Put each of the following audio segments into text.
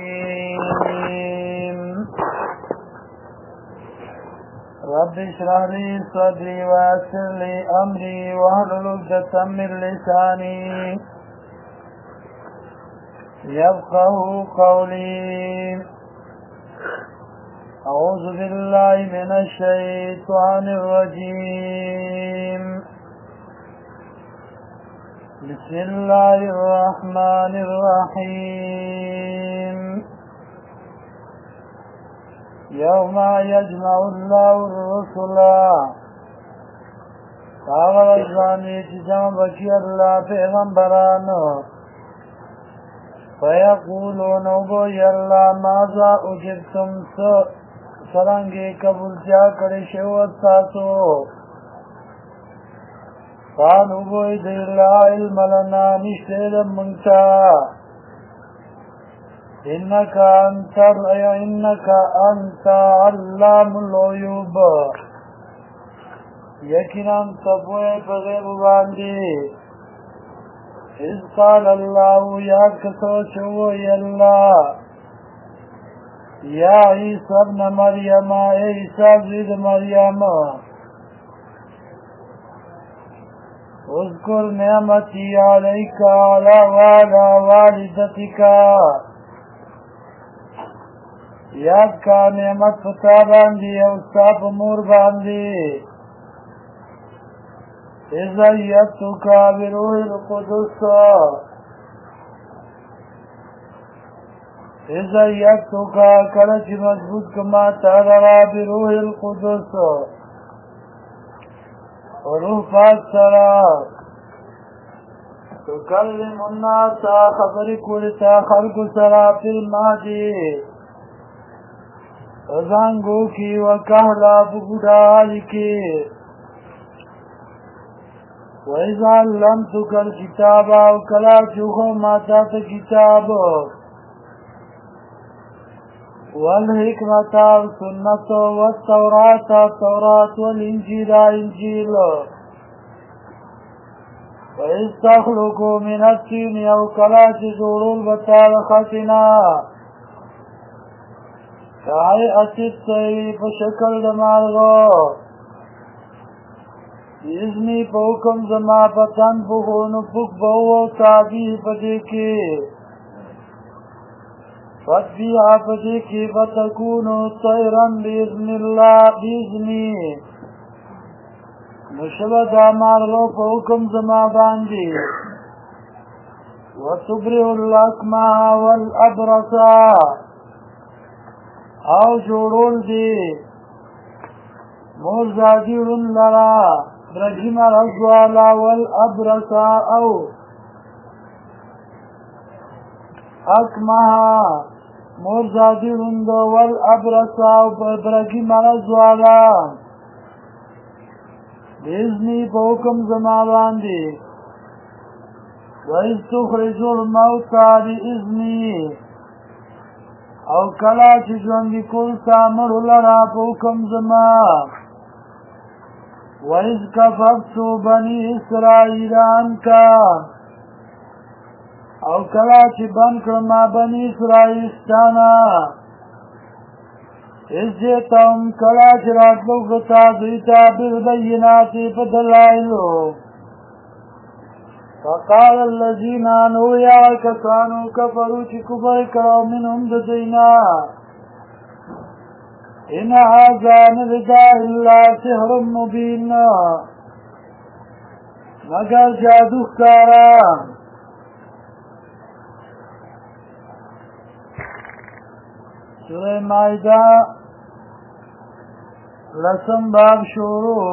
الرجيم رب اشرح لي صدري ويسر لي أمري واحلل عقدة من لساني يفقهوا قولي أعوذ بالله من الشيطان الرجيم بسم الله الرحمن الرحيم يوم يجمع الله الرسل فاغل ازوانی چیزم بکی اللہ پیغمبرانو فیقولون بوی اللہ ماذا اجبتم سرنگی قبول کیا کری شوت ساسو قالوا بوی دی لا علم لنا نشتید منتا إنك أنت علام الغيوب يقينا تبوي بغيب باندي إذ قال الله يا كسوشو يا الله يا عيسى ابن مريم عيسى ابن مريم اذكر نعمتي عليك وعلى والدتك یاد کا نعمت پتا باندی او ستا پا مور باندی اذا یتوکا بروح القدس اذا یتوکا کلچ مضبوط کما تارا بروح القدس روح پاک سرا تکلم الناس خبری کولتا خلق سرا فی المادی ازانگو کی وکہلا بگڑالی کی وَإِذَا عَلَّمْتُكَ الْكِتَابَ وَكَلَا چوخو ماتا تا کتاب والحکمت والسنت والتورات التورات والانجیل انجیل وَإِذْ تَخْلُقُ مِنَ الطِّينِ وَكَلَا چجوڑول بطال خطنا كهيئة الطير فشكل دماغو بإذني فوكم زما فتنفخو نفخ بهو تابيه فديكي فتبيع فديكي فتكونو طيرا بإذن الله بإذني نشبه دامارغو فوكم زما باندي وتبرئ الأكمه والأبرصا او جوړول دي مرزادیون لرا برجیم رضوالا والابرسا او اکمها مرزادیون دو والابرسا او برجیم رضوالا بیزنی پوکم زمالان دی وَإِذْ تُخْرِجُ الْمَوْتَى بِإِذْنِي او کلا چی جوندی کل سامر لرا پوکم زما وَإِذْ كَفَفْتُ بَنِي إِسْرَائِيلَ عَنْكَ او کلا چی بن کرما بنی اسرائیل ستانا اِذْ جِئْتَهُمْ کلا چی راتلو غتا دویتا بالبینات فدلائلو فقال الذين آنوا يا كسانوا كفروا كفر کرو منهم ددینا إن هذا نبدا إلا سحر مبين مگر جادو کارا سورہ مائدہ لسم باب شروع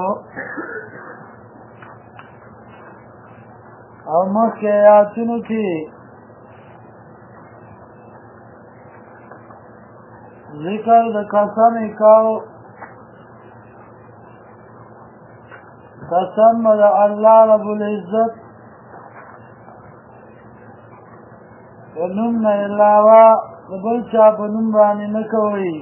او مخی آیاتونو کی ذکر د قسم کاو قسم د الله رب العزت ونم نه علاوه د بل چا په نوم باندې نه کوي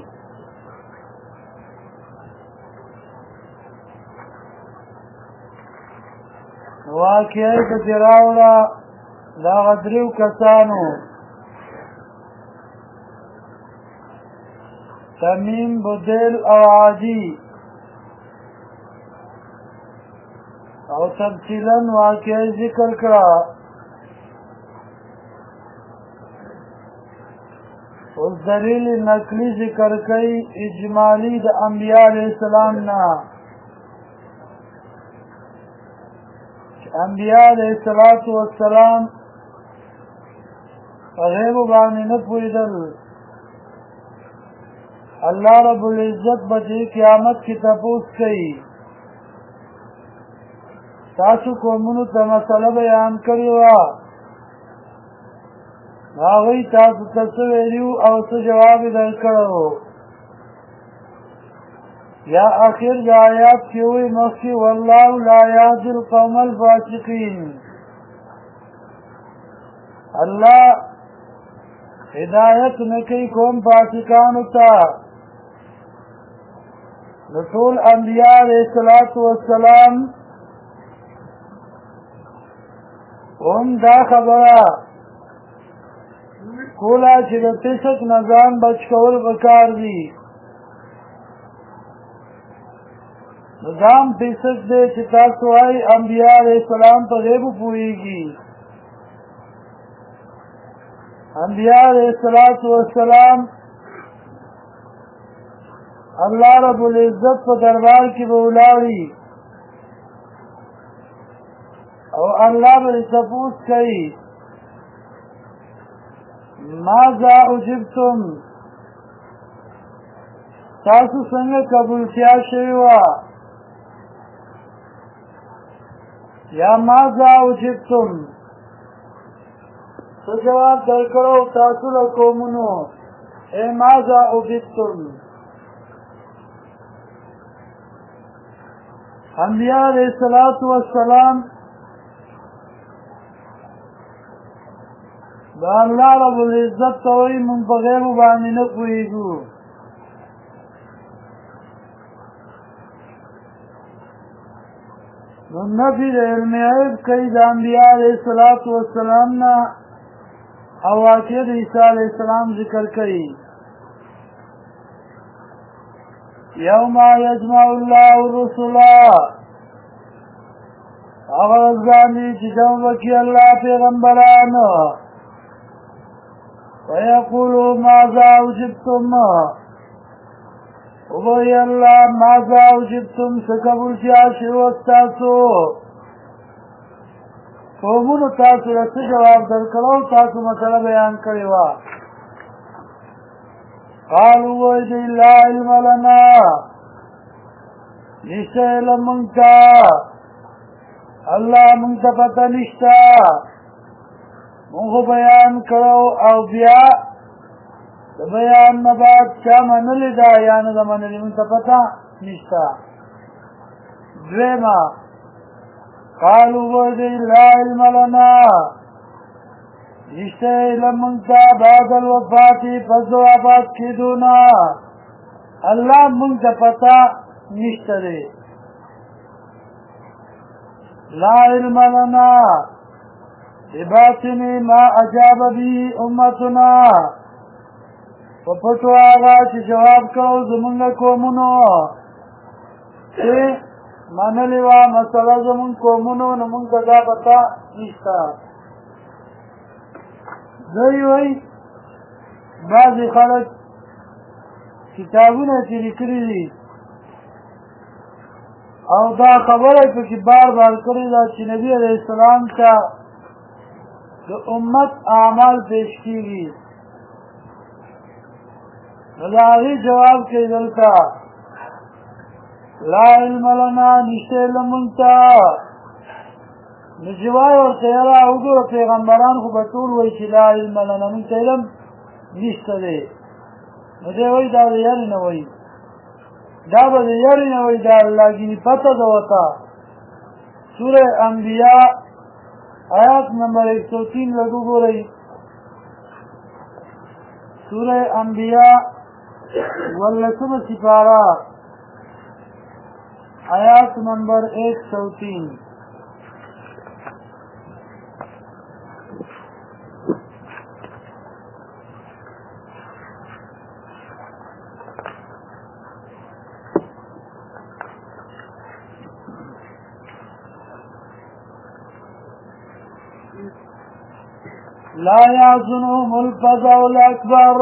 واقعي پکې راوړه دا غدریو کسانو تمیم بدیل او عادی او تفصیلا واقعی ذکر کرا اس دلیل نقلی ذکر کئی اجمالی دا انبیاء علیہ السلام نا انبیاء علیہ السلام غیب بانی نپویدل اللہ رب العزت بجے قیامت کی تپوس کئی تاسو قومونو ته مسله بیان کړې وه هغوی تاسو ته څه ویلي او څه جواب یې درکړی یا آخر د آیات کې وایي مخکې والله لا یهدي القوم الفاسقین الله هدایت نه کوي قوم فاسقانو ته نو ټول انبیاء علیه السلام هم دا خبره کوله چې د فسق نه ځان بچ کول پکار دي نو ځان فسق دی چې تاسو وایي انبیاء علیه السلام په غیبو پوهېږي انبیاء علیه السلام الله رب العزت په دربار کې به ولاړي او الله به تپوس کوي ماذا اجبتم تاسو څنګه قبولتیا شوې وه یا ماذا اجبتم څه جواب درکړو تاسو له قومونو ای ماذا اجبتم انبیاء علیہ السلام دا الله رب العزت ته وایي مونږ په غیبو باندې نه پوهېږو نو نفي د علم غیب کوي د انبیاء علیه السلام نه او واقع د عیسی علیه السلام ذکر کوي یوم یجمع الله الرسل هغه ورځ باندې چې جمع وکړي الله پیغمبرانو ويقولوا ماذا أجبتم وبي الله ماذا أجبتم سكبوا شاشي وستاسو قومونو تاسو رسي جواب درکړو تاسو مسله بیان کړې وه قالوا ويدي لا علم لنا نشته علم مونږ ته الله مونږ ته پته نشته مونږ بیان کړو او بیا د بیان نه بعد چا منلې ده یا نه ده منلې مونږ ته پته نشته دویمه قالوا ویدی لا علم لنا نشته علم مونږ ته بعد الوفات پس د وفات کېدو نه الله مونږ ته پته نشته دی لا علم لنا بباطن ما اجاب به امتنا پپټو هغه چې جواب کوو زمونږ قومونو چې منلې وه مسله زمونږ قومونو نو مونږ ته دا پته نشته دوی وایي بعضې خلک کتابونه چې لیکلي دي او دا خبره پکې بار بار کړې ده چې نبي علیه السلام ته د امت اعمال پیش کیږي نو د هغې جواب کوي دلته لا علم لنا نشته علم مونږ ته نو چې وایي ورته یاره وګوره پیغمبران خو به ټول وایي چې لا علم لنا مونږ ته علم نشته دی نو دی وایي دا د یارې نه وایي دا به د یارې نه وایي دا الله ګینې پته ده ورته سوره انبیاء آیات نمبر 103 لگو گو رہی سورہ انبیاء واللسم سپارہ آیات نمبر 103 لا يحزنهم الفزع الأكبر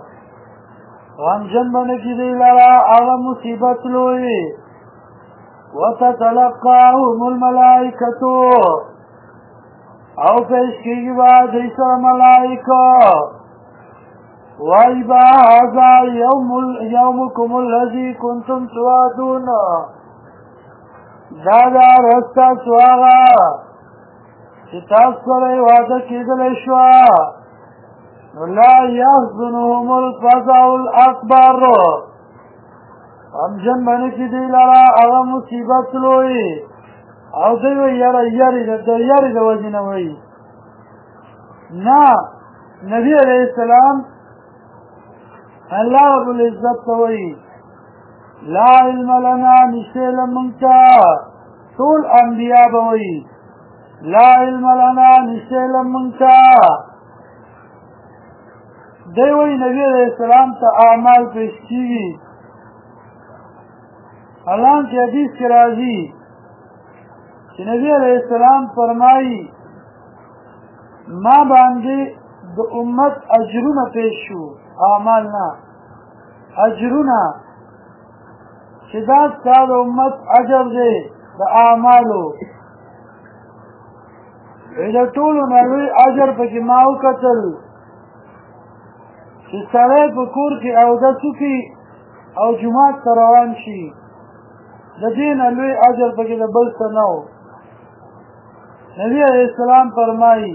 غمجن بنکی دی لرا اغا مصیبت لوئی وتتلقاهم الملائکتو او پیش کی بعد ایسر ملائکہ وَإِبَا هَذَا يَوْمُكُمُ الَّذِي كُنْتُمْ تُوعَدُونَ دادا رستا سواغا چتاس سره وعده کېدلی شوه لا يحزنهم الفزع الأكبر غمجن بنه کی دی لرا اغا مصیبت لوئی او دوی یری د وجنه وی نا نبی علیہ السلام اللہ رب العزت توئی لا علم لنا نشتے لمنگتا طول انبیاء بوئی لا علم لنا نشتے لمنگتا دیوئی نبی علیہ السلام تا اعمال پیش کی اللہ کی حدیث کی راضی کہ نبی علیہ السلام فرمائی ما باندے د امت اجرونه پیش شو اعمالنا اجرونه چې دا ستا د امت اجر دی د اعمالو د ټولو نه لوی اجر پکې ما وکتل چې سړی په کور کې اودس وکړي او جومات ته روان شي د دې نه لوی اجر پکې د بل څه نه و نبی علیہ السلام فرمایي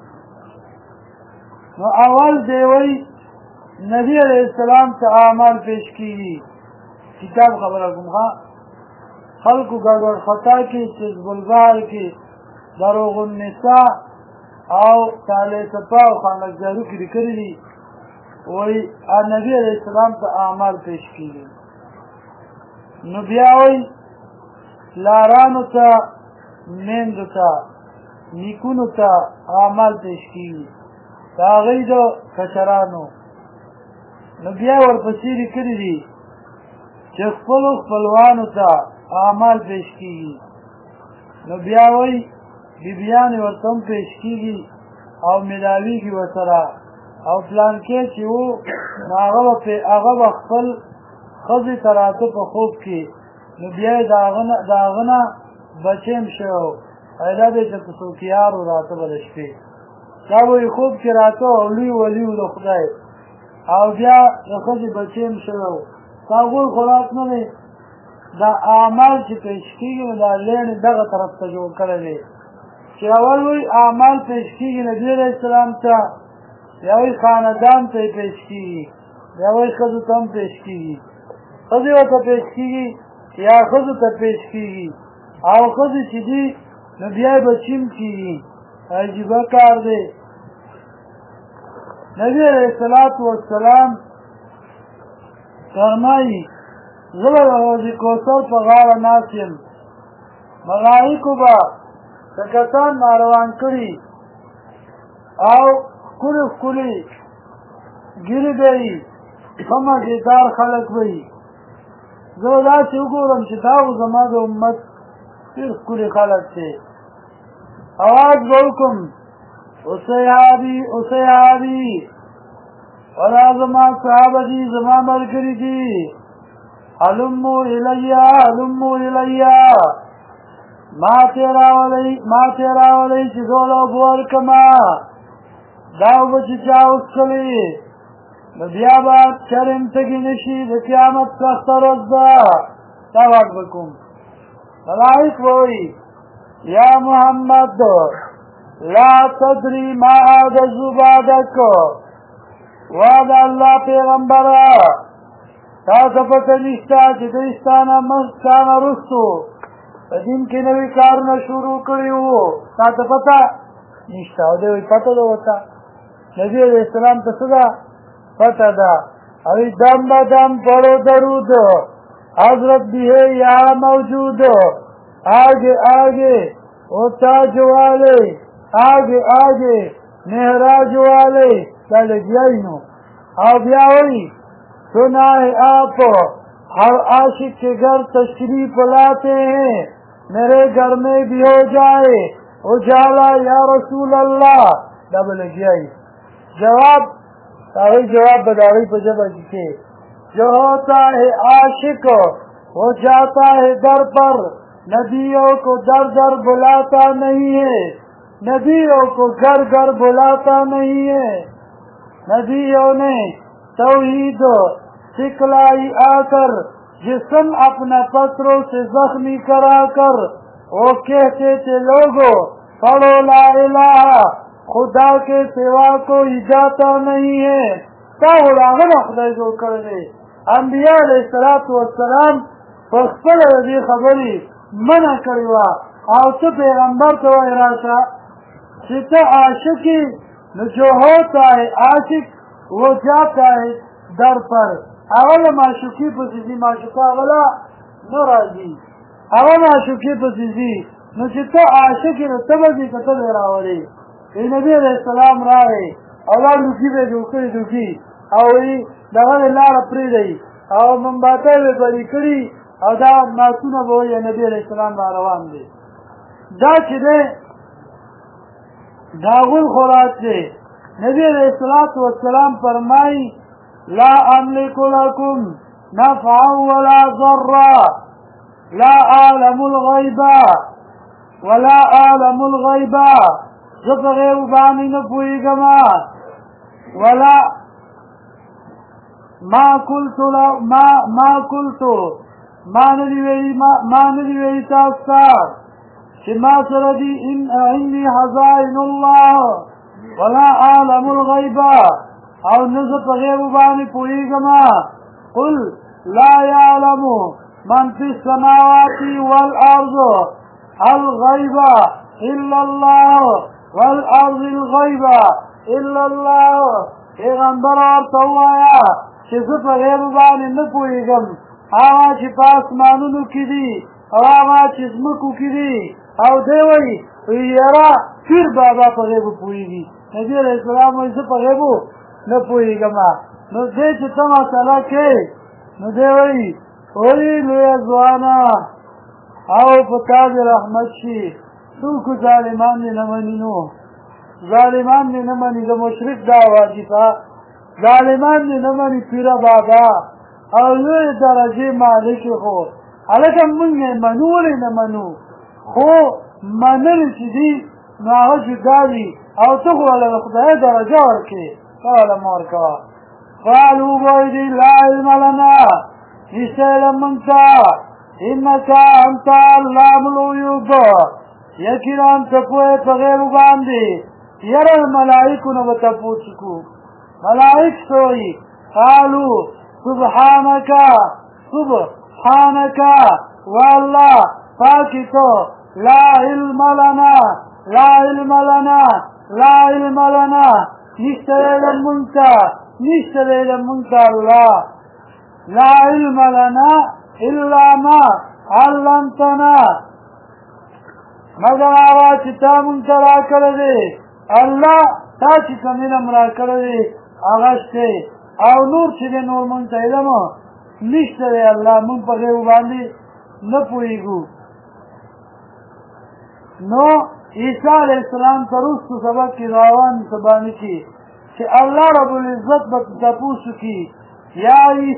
نو اول دیوی نبی علیہ السلام تا اعمال پیش کی کتاب خبر اکم خلقو گڑوڑ خطا کی حزب البحر کی دروغ النساء او تالی سپا و خانقدارو کی لکلی دی وی نبی علیہ السلام تا اعمال پیش کی نو بیاوی لارانو تا میندو تا نیکونو تا اعمال پیش کی تاغی دو کچرانو نو بیا ورپسې لیکلي دي چې خپلو خپلوانو ته اعمال پیش کیږي نو بیا وایي بیبیانې ورته هم پیش کیږي او ملاویږي ورسره او پلانکې چې و نو هغه به خپل ښځې ته راته په خوب کې نو بیا یې د هغه نه بچی هم شوی و پیدا دی چې په څوکیارو راته به د شپې دا به یې خوب کې راته او لوی ولي و د خدای او بیا د ښځې بچی هم شوی و تا هغوی خوراک نه دی دا اعمال چې پیش کېږي نو دا لیڼې دغه طرف ته جوړ کړی دی چې اول وایي اعمال پیش کېږي نبي علیه السلام ته بیا وایي خاندان ته یې پیش کېږي بیا وایي ښځو ته هم پیش کېږي ښځې ورته پیش کېږي یا ښځو ته پیش کېږي او ښځې چې دي نو بیا یې بچي هم کېږي عجیبه کار دی نبی علیہ السلام فرمایي زه به د حوض کوثر په غاړه ناست یم ملایکو به که کسان ناروان کړي او ښکلي ښکلي ګیرې به وي ښه مزېدار خلک به وي زه به داسې وګورم چې دا خو زما د امت ډېر ښکلي خلک دی اواز به وکړم اوسیابي ولا زما صحابه دي زما ملګري دي هلمو الیا ما تیراولی چې زوله اوبه ورکمه دا اوبه چې چا وڅښلې نو بیا به چرم تږي نه شي د قیامت سخته ورځ ده دا واک به کوم ملایک به وایي یا محمد لا تدری ما احدثوا بعدک وعد الله پیغمبره تا ته پته نشته چې دوی ستانه مخکانه رستو په دین کې نوي کارونه شروع کړي وو تا ته پته نشته او دوی پته ده ورته نبي علیہ السلام ته څه ده پته ده او دم به دم پڑھو درود حضرت بھی ہے یہاں موجود آگے آگے او تاج والے آگے آگے مہراج والے چلے گیا اور بیا ہوئی سنا ہے آپ ہر عاشق کے گھر تشریف لاتے ہیں میرے گھر میں بھی ہو جائے اجالا یا رسول اللہ دا به لګیایي جواب هغوی جواب به د هغوی په ژبه کې جو ہوتا ہے عاشق وہ جاتا ہے در پر نبیوں کو در در بلاتا نہیں ہے نبیوں کو گھر گھر بلاتا نہیں ہے نبیوں نے توحید سکھلائی آ کر جسم اپنا پتھروں سے زخمی کرا کر وہ کہتے تھے لوگوں پڑھو لا الہ خدا کے سوا کوئی جاتا نہیں ہے تا غلاغه خدای جوړ کړی دی انبیاء علیه الصلاة والسلام په خپله د دې خبرې منع کړې وه او ته پیغمبر ته وایې راشه چې ته عاشق یې نو جو ہوتا ہے عاشق وہ جاتا ہے در پر هغه له معشوقي پسې ځي معشوقه هغه له نه راځي هغه معشوقي پسې ځي نو چې ته عاشق یې نو ته به ځي که ته به یې راولې نبی علیه السلام راغی او دا لوکي به یې جوړ کړي لوکي او دغه لاره پرېږدئ او منباتی به بلې کړي او دا ماسونه به وایي نبي علیه السلام را روان دی دا چې دی د هغوی خوراک دی نبی علیه السلام فرمایي لا املک لکم نفعا ولا ضرا لا اعلم الغیبا ولا اعلم الغیبا زه په غیب باندې نه پوهېږم ولا ما قلت ما ندی ویلی تاسو ته چې ما سره دي عندي خزائن الله ولا اعلم الغیبا او نه زه په غیب باندې پوهېږم قل لا یعلم من فی السماوات والارض الغیب الا الله والارض الغیب الا الله پیغمبر ورته ووایه چې زه په غیب باندې نه پوهېږم هغه چې په اسمانونو کې دي او هغه چې ځمکو کې دي او دی وایي یاره پیر بابا په غیبو پوهېږي نبي علیه السلام وایي زه په غیبو نه پوهېږم نو دی چې ته مسله کوې نو دی وایي وایي لویه ځوانه او په تا دې رحمت شي څوک ظالمان دې نه مني نو ظالمان دې نه مني د مشرک دا واجبه ظالمان دې نه مني پیره بابا او لوی درجې مالک خو هلکه مونږ یې منو ولې نه منو خو منل چې دي نو هغه جدا دي او ته خو له خدای درجه ورکړې ته له مه ورکوه قالوا وایي لا علم لنا نشته علم مونږ ته انک انت علام الغیوب یقینا ته پوهې په غیبو باندې یاره ملائکو نه به تپوس کو ملائک سوئی قالوا سبحانك والله پاکی تو لا علم لنا نشتر علم منتا الله لا علم لنا الا ما علمتنا مگر آواز چې تا مونږ ته راکړی دی الله تا چې کوم علم راکړی دی هغه شته او نور چې دی نور مونږ ته علم نشته دی الله مونږ په غیب باندې نه پوهېږو نو عیسی علیه السلام ته وروستو سبق کې روان سبانې کې چې الله رب العزت به تپوس وکړي یا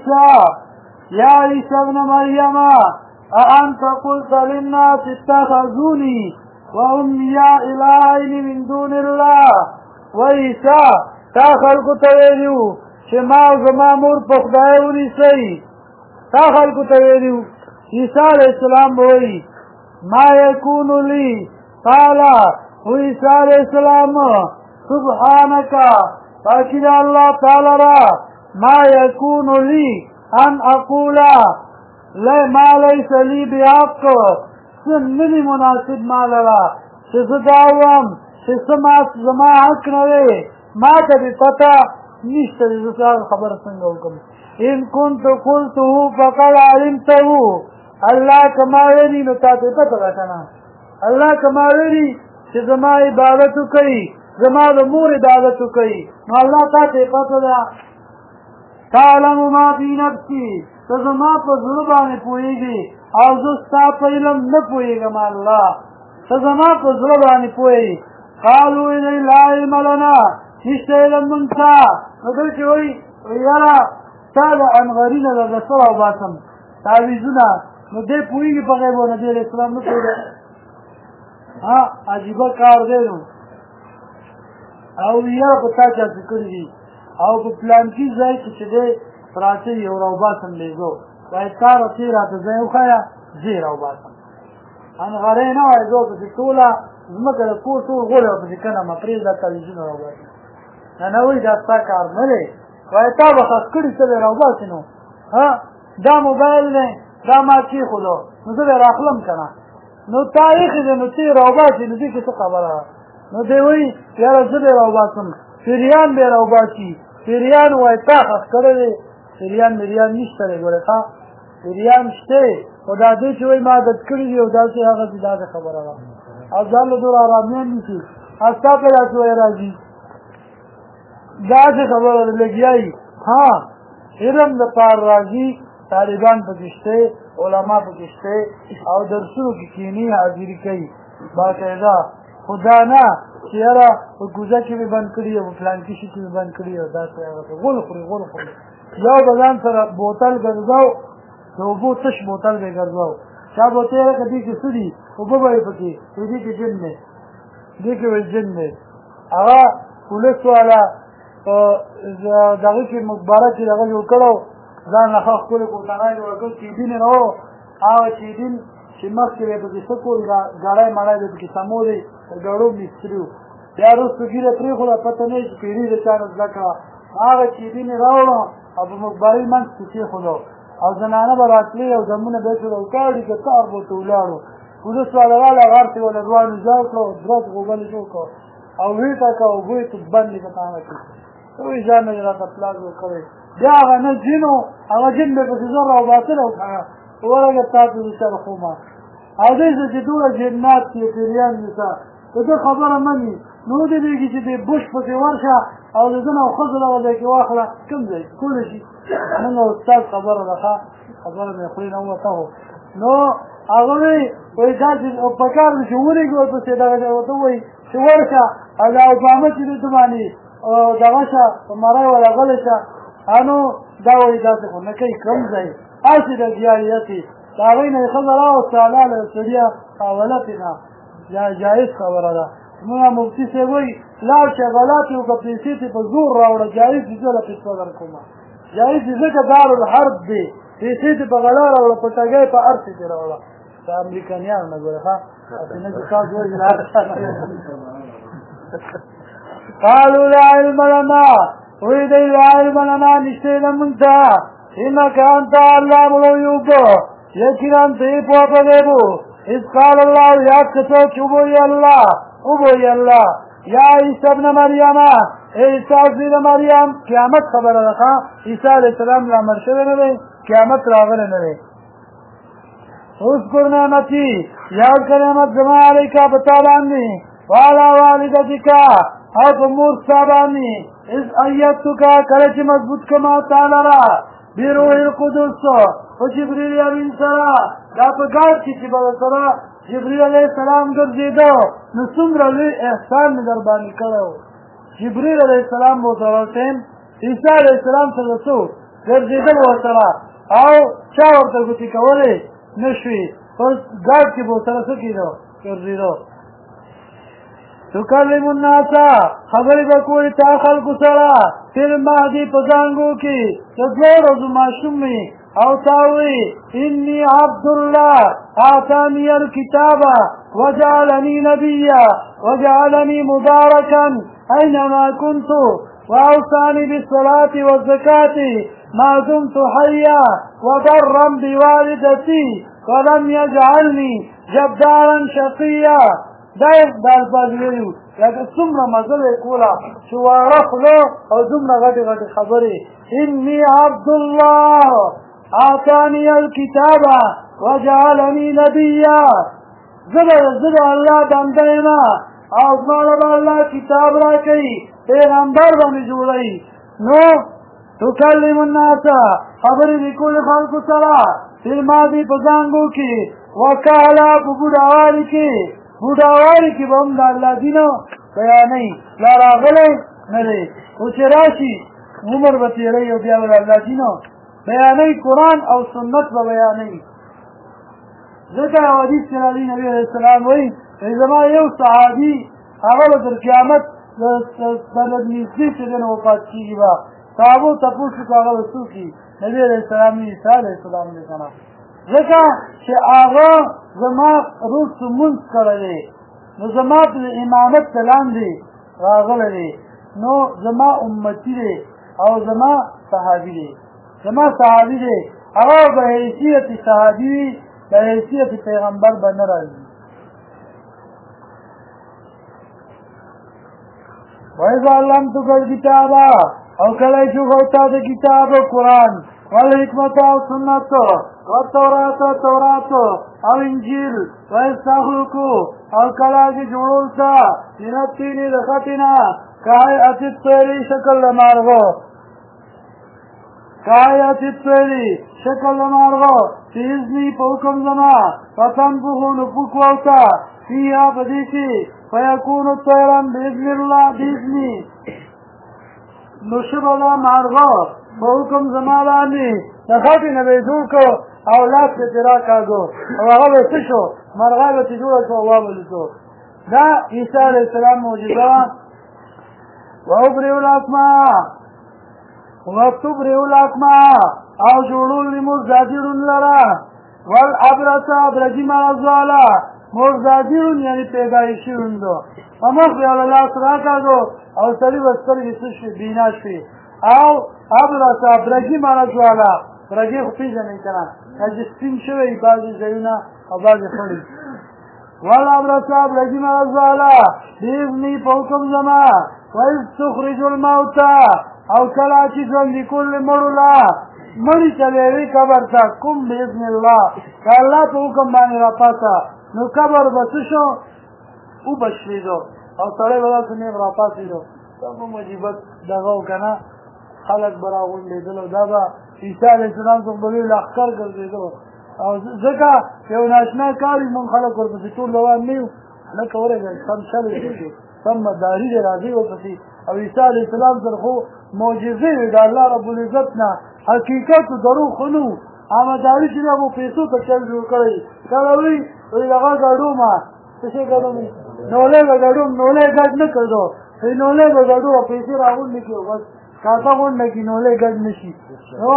عیسی ابن مریم أأنت قلت للناس اتخذوني وأمي إلهين من دون الله وعيسى تا خلقو تویلیو چې ما او زما مور په خدای ونیسئ تا خلقو تویلیو عیسی علیه السلام وایي ما یکون لی قال عیسی علیه السلام سبحانك پاکی دا الله تعالی را ما یکون لی ان اقول ما لیس لی بحق سننی مناسب ما لرا چې زه دا ووایم چې زما حق نه دی ما ته دې پته نشته دی زه ستا خبره څنګه وکړم ان كنت قلته فقد علمته الله که ما ویلي نو تا ته پته ده که نه الله که ما ویلي چې زما عبادت وکړي زما د مور عبادت وکړي نو الله تا ته پته ده تعلم ما فی نفسی ته زما په زړه باندې پوهېږي او زه ستا په علم نه پوهېږم الله ته زما په زړه باندې پوهېږي قالوا إلي لا علم لنا نشته علم منتا نو چې وایي یاره تا د انغرینه د سره وباسم تعویضونه نو دی پوهېږي په غیبو نبي علیه السلام نه پوهېده عجیبه کار دی نو او یاره په تا چا څه کړي دي او په پلانکي ځای کې چې دی پراته یې او راوباسم لیزو وایي تا رسې راته ځای وښایه زه یې راوباسم انغری نه وایي زه پسې ټوله ځمکه د کور ټول غوړې ورپسې کنمه پرېږده تعویضونه راوباسم نه وایي دا ستا کار نه دی وایي تا به خاص کړي څه دی راوباسې نو دا موبایل دی دا ما کېښودو نو زه به راخلم که نه نو تا ایښې دی نو ته یې راوباسې نو دې کې څه خبره ده نو دی وایي یاره زه به یې راوباسم پیریان به یې راوباسي پیریان وایي تا خاص کړی دی پیریان میریان نشته دی ګورې ښه پیریان شته خو دا دی چې وایي ما عادت کړي دي او داسې هغه دي داسې خبره ده او ځان له دومره ارامیان نیسي او ستا په داسې وایي راځي داسې خبره ده لګیایي علم د پار راځي طالبان پکې شته علما پکې شته او درسونو کې کینی حاضري کوي باقاعده خو دا نه چې یاره په کوزه کې مې بند کړي او په فلانکي شي کې مې بند کړي او داسې هغه غول خوري یو به ځان سره بوتل ګرځاو د اوبو تش بوتل به ګرځاو چا به ورته یاره که دې کې څه دي اوبه به یې پکې دې کې جن دی دې کې به جن دی هغه پولیس والا په دغه کې مقبره کې دغه جوړ کړی ځان نه ښه ښکلې کوټنۍ جوړه کړ چیدین یې راوړو هغه چیدین چې مخکې به یې پکې څه کول ګاړی مړی به پکې سمولې د ګاړو مستري وو بیا وروسته ږیره پرېښوده پته نه وي چې پیري د چا نه زده کړه هغه چیدین یې راوړو او په مقبرې منځ کې کېښودو او زنانه به راتلې او دمونه به یې کړل او کاړي که کار به ورته ولاړو پولیس والا راغله غار ته یې له دوانو ځای کړو درس غوبل یې جوړ کړو او ویې ټکه او بوی ته بند یې کړه هغه کې وایي ځان مې راته پلاس ورکړی بیا هغه نه جن و هغه جن به پسې زر راوباسل او ورګه تا ته دې سره خوما او دې چې دومره جنات دي پیریان دي ته د ده خبره مني نو ودرېږي چې دې بوش پسې ورشه او د ده نه ښځو دغه ځای کې واخله کوم ځای کولی شي موږ استاد خبره ده ښه خبره مې خولې نه ووته هو نو هغه وایي دا چې په کار ده چې ورېږي ورپسې دغه ځای ورته ووایي چې ورشه او دا اوبامه چې دې ته باندې دغه شه په مری ولا غلی شه انو دا وایي داسې خو نه کوي کوم ځای هسې د جاریتې د هغوی نه یې ښځه راوسته حلاله سړیه حواله پرې نه جایز خبره ده زموږ مفتي صاحب وایي لاړ شه غلط یې وکړه پیسې ترې په زور راوړه جایز دي زه له پیسو درکومه جایز دي ځکه دارالحرب دی پیسې ترې په غلا راوړه په ټګۍ په هر څه ترې راوړه د امریکایانو نه ګوره ښه هسې نه چې تاسو وایي لاړ شه قالوا لا علم لنا وی دی لا علم لنا نشته علم منتا انک انت علام الغیوب یقینا ته په غیبو اذ قال الله یا کتو چوبوی الله یا عیسی ابن مریم عیسی ابن مریم قیامت خبره ده عیسی علیہ السلام لا مرشد نه دی قیامت راغله نه دی اذكر نعمتي یاد کړه نعمت زما علیکا بتا باندې والا والدتک او په مور صاحبانی اذ ایتک کله چې مضبوط کما تعالی را بروح القدس او جبرئیل امین سره دا په ګار کې چې به سره جبرئیل علیه السلام ګرځېده نو څومره لوی احسان مې در باندې کړی جبرئیل علیه السلام به ورته ورتیم عیسی علیه السلام سره څو ګرځېدل ورسره او چا ورته ګوتې کولې نه شوې په ګار کې به ورسره څه کېده ګرځېده تکلم الناس خبرې به کوي تا خلکو سره فی المهدي په زانګو کې د دوه ورځو ماشوم مې او تا وایي انی عبد الله آتانی الکتاب وجعلني نبیا وجعلني مبارکا اینما كنت واوصاني بالصلاة والزکاة ما دمت حیا وبرا بوالدتي ولم یجعلني جبارا شقیا دا الفاظ ویلو لکه څومره مزه یې کوله چې واړه خوله او دومره غټې غټې خبرې انی عبد الله آتانی الکتاب وجعلني نبیا زه د الله بنده یم او زما له به الله کتاب راکوي پیغمبر به مې جوړوي نو تکلم الناس خبرې دې کولې خلکو سره فی المهدي په زانګو کې وکاله په بوډاوالي کې بوډاوالي کې به هم د الله دین بیانوي لا راغلی نه دی خو چې راشي عمر به تېروي او بیا به الله دي نو بیانوي قرآن او سنت به بیانوي ځکه یو حدیث کې راځي نبي علیه السلام وایي زما یو صحابي هغه به تر قیامت نږدې چې دی نو وفات کېږي به صحابو تپوس وکړو هغه به څوک وي نبي علیه السلام عیسی علیه السلام دی که نه ځکه چې هغه زما وروسته مونځ کړی دی نو زما په امامت ته لاندې راغلی دی نو زما امتي دی او زما صحابي دی زما صحابي دی هغه به حیثیت صحابي وي به حیثیت پیغمبر به نه راځي وَإِذَا عَلَّمْتُكَ الْكِتَابَ او کله چې غوتا د کتاب قرآن والحکمت او سنت والتورات او انجیل ویستخلقو او کله چې جوړول تا من الطین د خطینا کهیئة الطیر شکل د مارغو کهیئة الطیر شکل د مارغو فی اذنی په حکم زما فتنفخو نفخ ووتا فیها په دې کې فیکونو طیرا باذن الله باذنی نو شبه دا مارغه په حکم زما باندې د خټې نه به یې جوړ کړو او لاس یې ترې راکاږو او هغه به څه شو مرغه به ترې جوړه شوه وابلسو دا عیسی علیه السلام معجزه وه وابرئ الاکمه او جوړول دي مرزادیرون لره والابرص برجي مرض والا مرزادیرون یعنی پیدایشي روندو په مخ به یې لاس راکاږو او سړي به سترګې څه شي بینا شوې او ابرص برجي مرض والا برجي خو پېژنئ که نه چې سپین شوی بعضې ځایونه او بعضې خړي والابرص برجي مرض والا بإذني په حکم زما وإذ تخرج الموتى او کله چې ژوندي کول مړو لا مړي ته به یې قبر ته کوم بإذن الله که الله په حکم باندې راپاڅه نو قبر به څه شو وبشرېدو او سړی به داسې نیغ راپاڅېدو دا به مجیبت دغه و که نه خلک به راغونډېدل او دا به عیسی علیه السلام څخه به لوی لښکر ګرځېدو او ځکه یو ناشنا کار وي مونږ خلک ورپسې ټول روان نه یو لکه ورېږه سم شل ورپسې سم مداري دی راځي ورپسې او عیسی علیه السلام سره خو معجزې وي د الله ربالعزت نه حقیقت دروغ خو نه و مداري چې نه به پیسو ته چل جوړ کړی کله وایي دغه ګډوم څه شی ګډوم نولې به ګډوم نولې ګډ نه کړو نولې به ګډو پیسې راغونډې کړو بس کاته غونډه کې نولې ګډ نه شي نو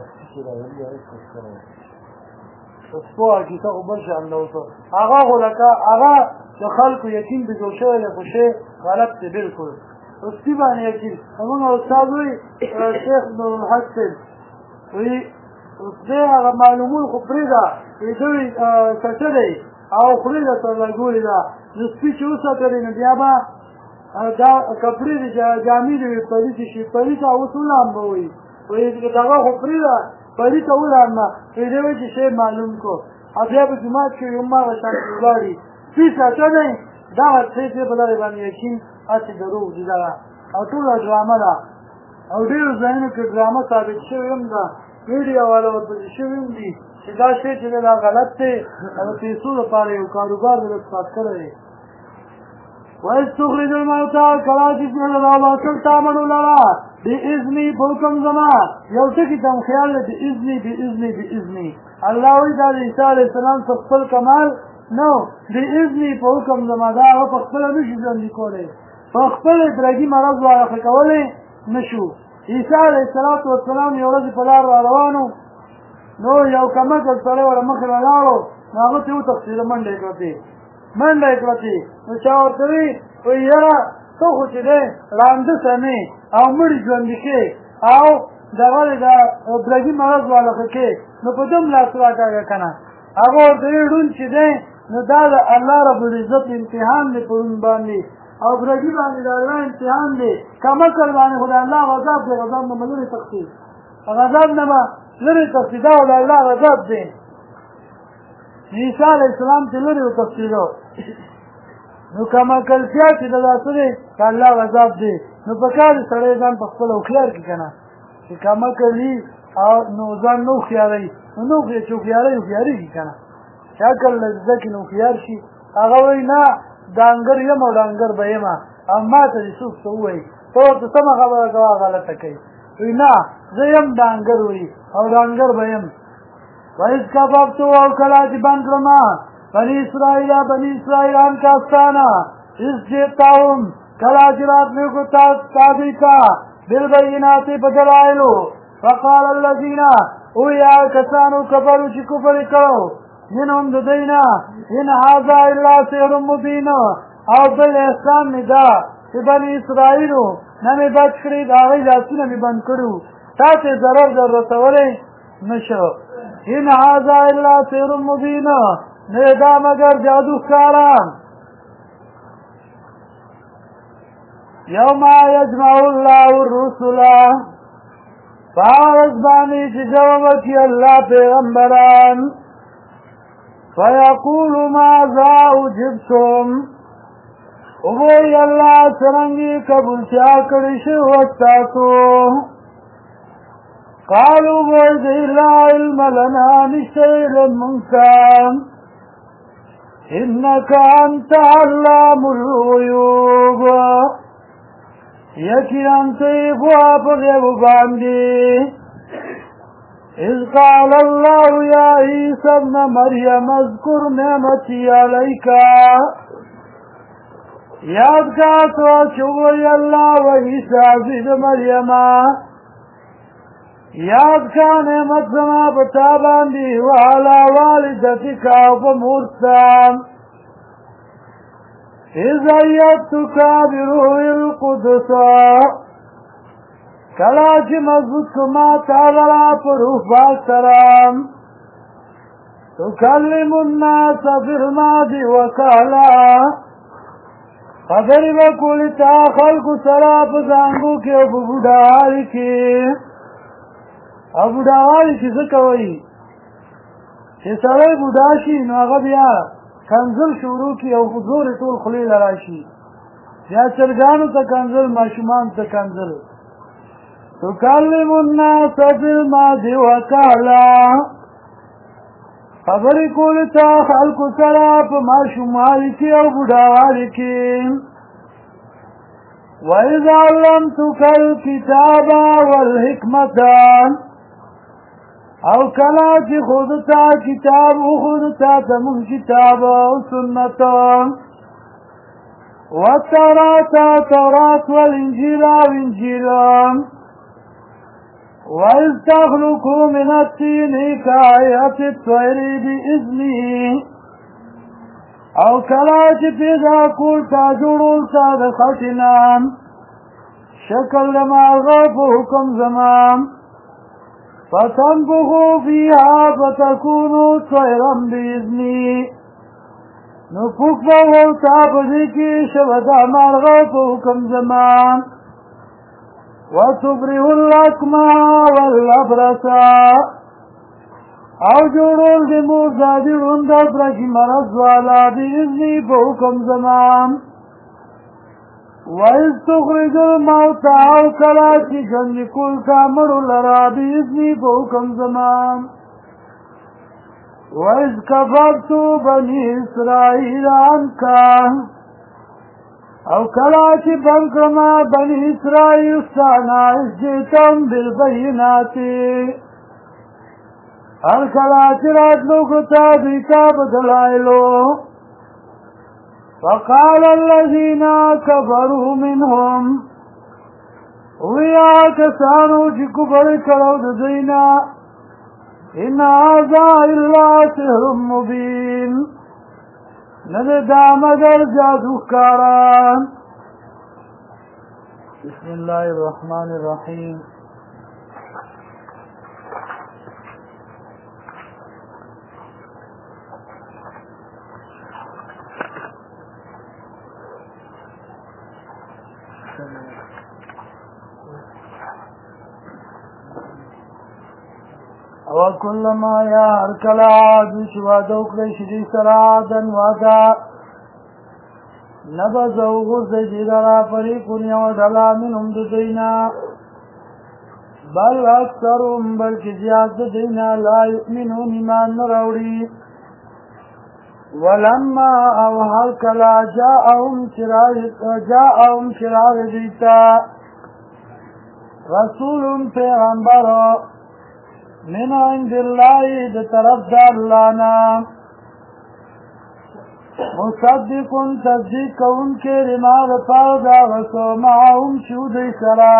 سپوه کیسه خو بل شان ده اوس هغه خو لکه هغه د خلکو یقین به جوړ شوی دی خو شی غلط دی بلکل سپي باندې یقین زمونږ استاد وایي شیخ نورالحق صاحب وایي دی هغه معلومون خو پرېږده دوی کچه دی او خولې ده سره لګولې ده نو سپي چې وساتلې نو بیا به دا کپړې دي جامې دي پلي چې شي پلي ته اوس ولام به وایي وایي دغه خو پرېږده پلي ته ولامه وایي دی وایي چې شی معلوم کو او بیا په جومات کې هماغه شان ولاړي سپي ساته دی دغه څه په دغې باندې یقین هسې دروغ دي دغه او ټوله ډرامه ده او ډېرو ځایونو کې ډرامه ثابت شوې هم ده ویډیو والا ورپسې شوي هم دي چې دا شی چې دی دا غلط دی او د پیسو لپاره یو کاروبار دی اقتصاد کړی دی وإذ تخرج الموتى کله چې راوباسل تا مړو لره بإذني په حکم زما یو ټکي ته خیال دی بإذني الله وایي دا د عیسی علیه السلام څخه خپل کمال نو بإذني په حکم زما دا هغه په خپله نشي ژوندي کولی په خپل درګي مرض والا ښه کولی نه شو عیسی علیه السلام یو ورځ په لار را روانو نو یو کمکل سړی ور مخې ولاړو نو هغه ته وتښتېده منډه یې کړتې نو چا ورته وي وایي یاره ته خو چې دی ړانده سمې او مړي ژوندي کې او دغه د برګي مرض والا ښه کې نو په دم لاس راکاږه که نه هغه ورته وي ړوند چې دی نو دا د الله ربالعزت امتحان دی په ړوند باندې او برګي باندې د الله امتحان دی کمکل باندې خو د الله غضب دی غضب نه به لرې تښتي غضب نه به لرې تښتي دا د الله غضب دی عیسی علیه السلام چې لرې وتښتېدو نو کمکلتیا چې د دا څه دی د الله غضب دی نو په کار دی سړی ځان په خپله هوښیار کړي که نه چې کمکل وي او نو ځان نه هوښیاروي نو چې هوښیارېږي که نه چې عقل له زده کړي نو هوښیار شي هغه وایي نه ډانګر یم او ډانګر به یمه او ما ته دې څوک څه ووایي ته ورته سمه خبره کوه غلطه کوي وایي نه زه یم ډانګر وایي او ډانګر به یم وایز کففتو او کله چې بند کړم بني اسرائیلان کاستانه اس جیتاهم کله چې راتلو کو تابع کا بالبینات په دلایلو فقال الذین ویا کسانو کفرو چې کفر کړو منهم د دینا ان هذا الا سحر مبین او بل احسان می دا چې بني اسرائیلو نه مې بچ کړي د هغوی لاسونه مې بند کړو تا ته ضرر در رسولی نشو ان هذا الا سحر مبین نه دا مگر جادو ښکاره یوم یجمع الله الرسل فارز بانی چې جواب کی الله پیغمبران فیقول ماذا اجبتم اوی الله څرنګه قبولتیا کړی شو تاسو قالوا لا علم لنا نشته علمك انك انت علام الغيوب یقینا ته په غیب باندې اذ قال الله يا عيسى ابن مريم اذكر نعمتي عليك یاد کا تو چوي الله و عيسى ابن مريم یاد کا نعمت زما بتا باندې والا والدتك او مورتا اذا يتك بروح القدس کلا چې مضبوط کما تعالی پر روح پاک سلام تکلم الناس بالماضي وکالا خبرې وکولې تا خلکو سره په زانګو کې او په بوډاوالي کې او بوډاوالي کې څه کوي چې سړی بوډا شي نو هغه بیا کنځل شروع کړي او حضور ټول خولې له راشي بیا چرګانو ته کنځل ماشومان ته کنځل تکلم الناس بالماضي وکالا خبرې کولې تا خلکو سره په ماشوموالي کې او بوډاوالي کې وإذ علمتك الكتاب والحکمت او کلا چې خود تا کتاب او خود تا زمون کتاب او سنت والتوراة والانجیل او انجیل وإذ تخلقوا من الطين كهيئة الطير بإذنه او کلا چې پیدا کول تا جوړول تا د خټینه شکل د مارغه په حکم زمان فتنفخوا فيها فتكونوا طيرا بإذني نو پوک به تا په دې کې شوه د مارغه په حکم زمان وتبرئ الأكمه والأبرص او جوړول د موزادي روند پرکی مرض والا بإذني په حکم زمان وإذ تخرج الموتى او کلا چې ژوندي کول تا مړو لرا بإذني په حکم زمان وإذ كفرت بني إسرائيل عنك او کلا چې بند کړم بني اسرائیل ستانه اذ جئتهم بالبینات هر کلا چې راتلو کو تا دوی ته په دلایلو فقال الذين كفروا منهم ویا کسانو چې کفر کړو د دوی نه ان هذا الا سحر مبین نه دا مگر جادو ښکاره بسم الله الرحمن الرحیم وكلما يا اركلا بشوا دوكل شدي سرادا ودا نبذو غزجرا فريقون يودلا منهم دينا بل اكثرهم بل كزياد دينا لا يؤمنون ما نراوري ولما او هر کلا جاءهم شراغ دیتا رسول پیغمبر من عند الله د طرف د الله نه مصدق تصدیق کوونکی لما دپاره د هغه څه معهم چې دوی سره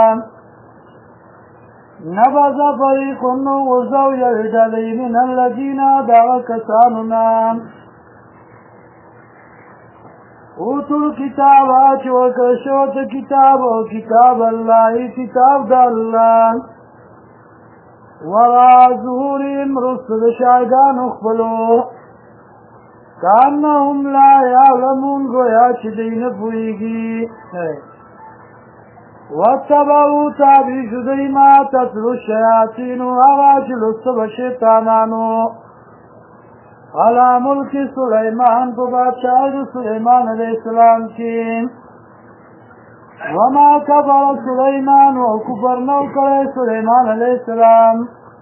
نبذ فریق غورځو یوې ډلې من الذین د هغه کسانو نه اوتو الکتاب چې ورکړل شوی ته کتاب او کتاب الله کتاب د الله وراء ظهورهم رست د شاګانو خپلو کانهم لا یعلمون گویا چې دوی نه پوهېږي واتبعوا تابع شو دوی ما تتلو الشیاطینو هغه چې لوسته به شیطانانو علی ملک سلیمان په بادشاهۍ د سلیمان علیه السلام کې وما کفر سلیمان او کفر نو کړی سلیمان علیه السلام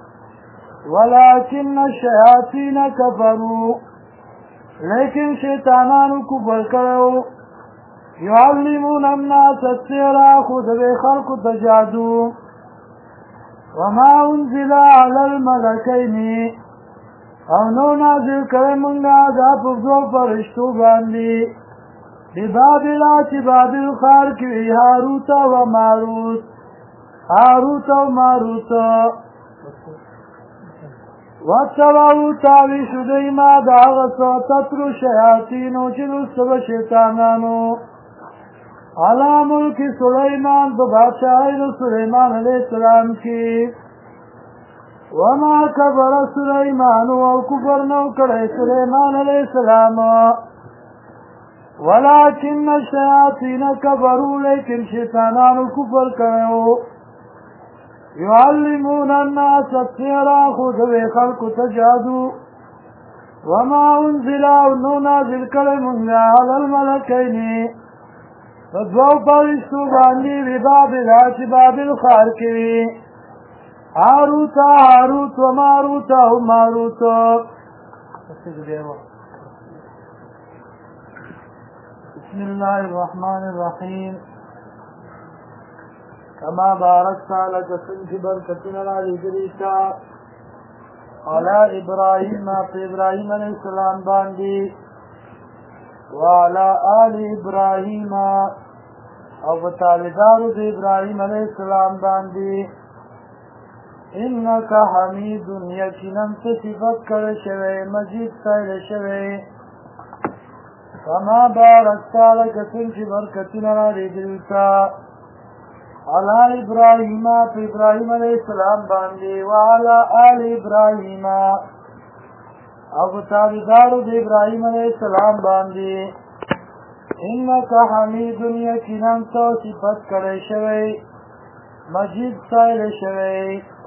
ولکن الشیاطین کفروا لیکن شیطانانو کفر کړو یعلمون الناس السحر خود به خلقو ته جادو وما انزل علی الملکین او نو نازل کړی مونږه دا په دوه فرشتو باندې ببابل چې بابل ښار کې وي هاروت او ماروت واتبعوا تابع شو دوی ما د هغه څه تتلو شیاطینو چې لوسته به شیطانانو علی ملک سلیمان په بادشاهۍ د سلیمان علیه السلام کې وما کفر سلیمان او کفر نو کړی سلیمان علیه السلام ولکن الشیاطین کفروا لیکن شیطانانو کفر کړی یعلمون الناس السحر خود به خلقو ته جادو وما انزل او نو نازل کړی مونږه علی الملکین په دوو فرشتو باندې ببابل چې بابل ښار کې وي هاروت و ماروت او ماروت بسم الله الرحمن الرحیم کما بارکت علی څنګه برکتونه را لېږلي تا علی ابراهیم په ابراهیم علیه السلام باندې وعلى آل ابراهیم او په تابعدارو د ابراهیم علیه السلام باندې انک حمید یقینا ته صفت کړی شوی مجید ستایل شوی کما بارکت علی څنګه برکتونه را لېږلي تا علی ابراهیم په ابراهیم علیه السلام باندې وعلى آل ابراهیم او په تابعدارو د ابراهیم علیه السلام باندې انک حمید یقینا ته صفت کړی شوی مجید ستایل شوی